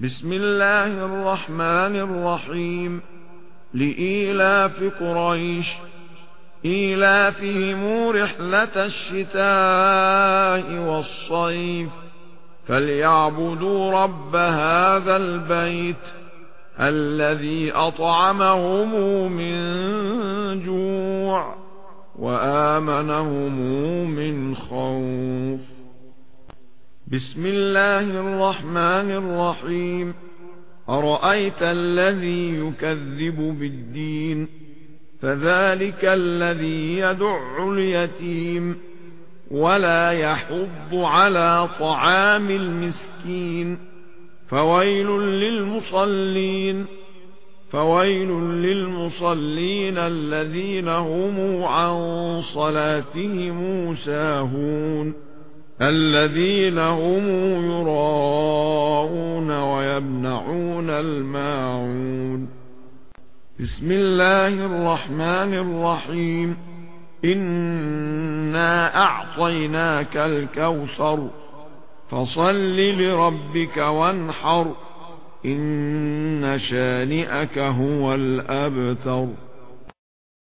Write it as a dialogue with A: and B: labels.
A: بسم الله الرحمن الرحيم. لإيلاف قريش إيلافهم رحلة الشتاء والصيف فليعبدوا رب هذا البيت الذي أطعمهم من جوع وآمنهم من خوف. بسم الله الرحمن الرحيم. أرأيت الذي يكذب بالدين فذلك الذي يدع اليتيم ولا يحض على طعام المسكين فويل للمصلين الذين هم عن صلاتهم ساهون الذين هم يراءون ويمنعون الماعون. بسم الله الرحمن الرحيم. إنا أعطيناك الكوثر فصل لربك وانحر إن شانئك هو الأبتر.